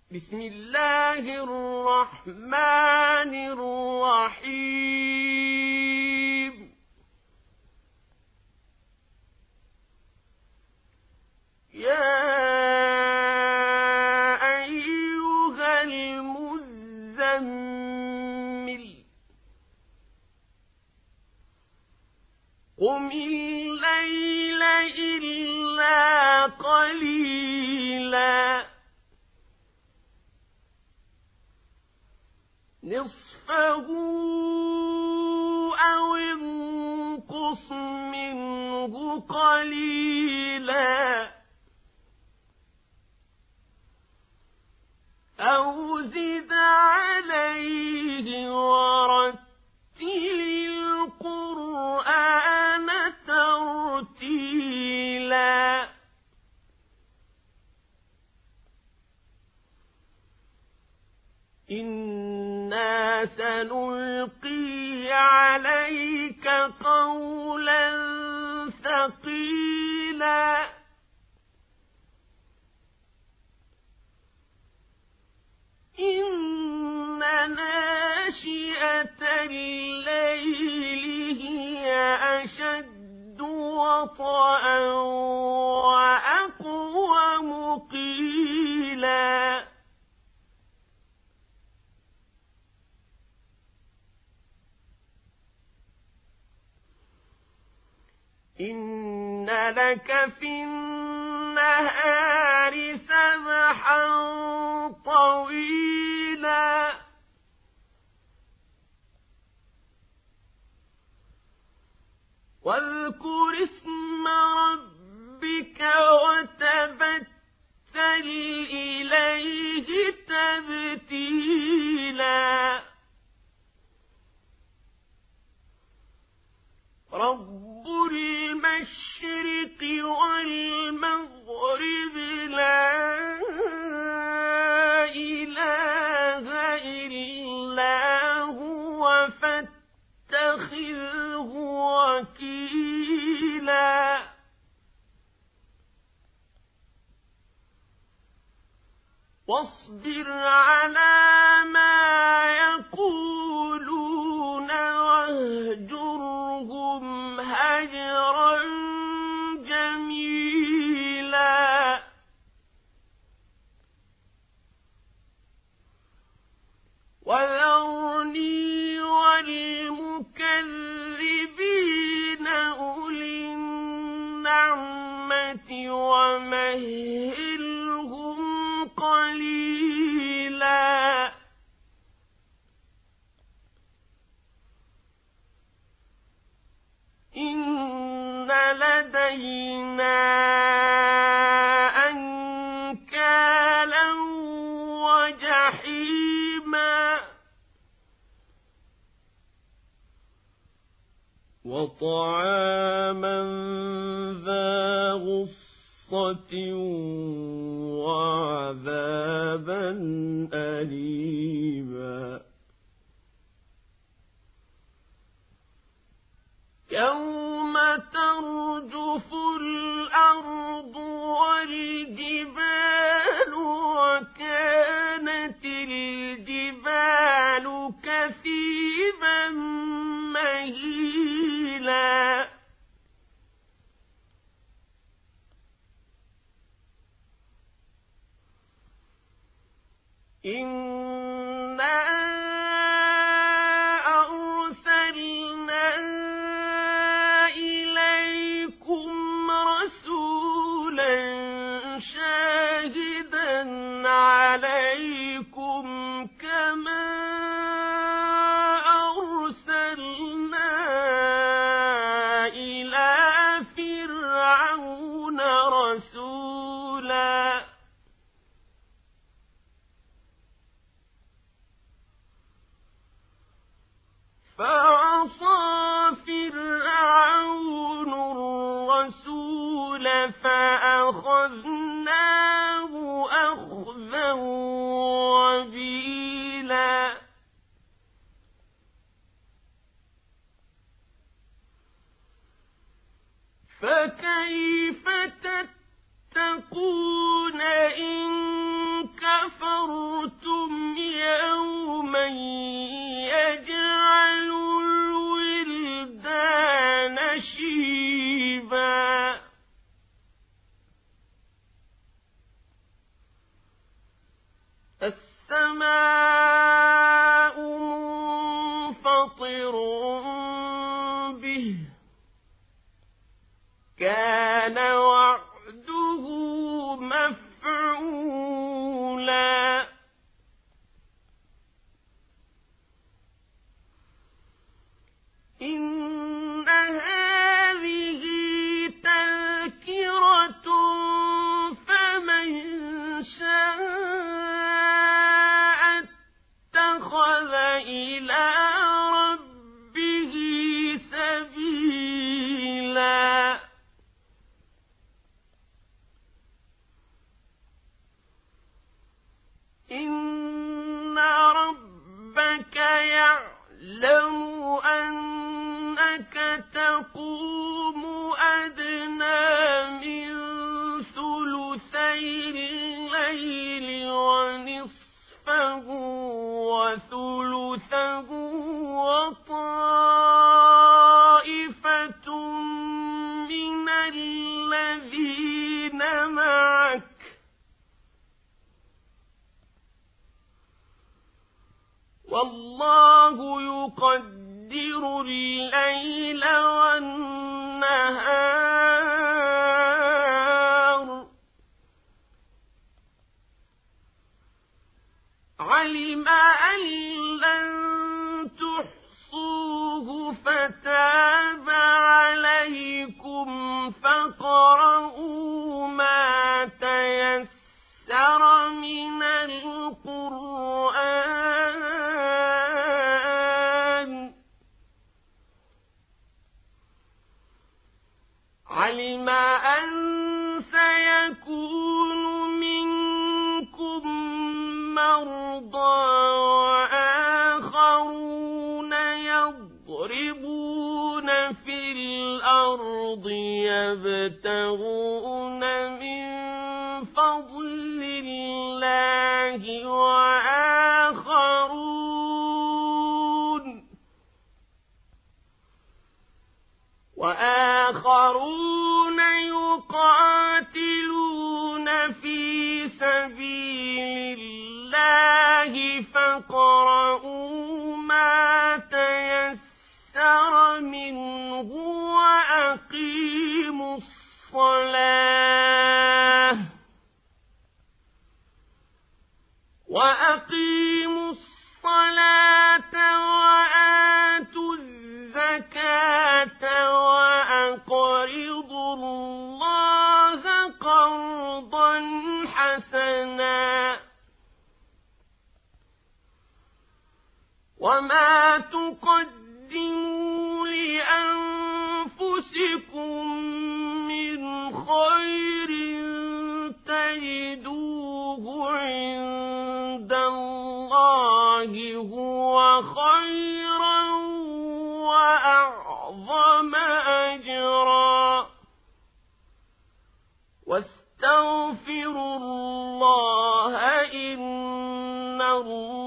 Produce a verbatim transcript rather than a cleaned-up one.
بسم الله الرحمن الرحيم يا أيها المزمل قم الليل إلا قليلا نصفه أو انقص منه قليلا أو زد عليه ورتل القرآن ترتيلا إنا سنلقي عليك قولا ثقيلا إن ناشئة الليل هي أشد وطئا وأقوم قيلا إن لك في النهار سبحا طويلا واذكر اسم ربك وتبتل إليه تبتيلا رب المشرق والمغرب لا إله إلا هو فاتخذه وكيلا واصبر على ما يقولون واهجرهم هجرا جميلا وذرني والمكذبين أولي النعمة ومهلهم قليلا إن لدينا أنكالا وجحيما وطعاما ذا غصة وعذابا أليما يوم ترجف الأرض والجبال وكانت الجبال كثيبا مهيلا إنا أرسلنا إليكم رسولا شاهدا عليكم كما أرسلنا إلى فرعون رسولا فعصى فرعون الرسول فأخذناه أخذا وبيلا فكيف تتقون إن كفرتم السماء منفطر به كان وعده مفعولا إن هذه تذكرة فمن شاء اتخذ إلى ربه سبيلا إن ربك يعلم أنك تقوم أدنى من ثلثي الليل ونصفه وثلثه وطائفة من الذين معك والله يقدر الليل والنهار علم أن لن تحصوه فتاب عليكم فاقرؤوا ما تيسر من القرآن علم أن سيكون منكم مرضى وآخرون يضربون في الأرض يبتغون من فضل الله وآخرون وآخرون يقاتلون في سبيل الله فاقرؤوا ما تيسر منه وأقيموا الصلاة وأقيموا الصلاة وآتوا الزكاة وأقرضوا الله قرضا حسنا وما تقدموا لأنفسكم من خير تجدوه عند الله هو خيرا وأعظم أجرا واستغفروا الله إن الله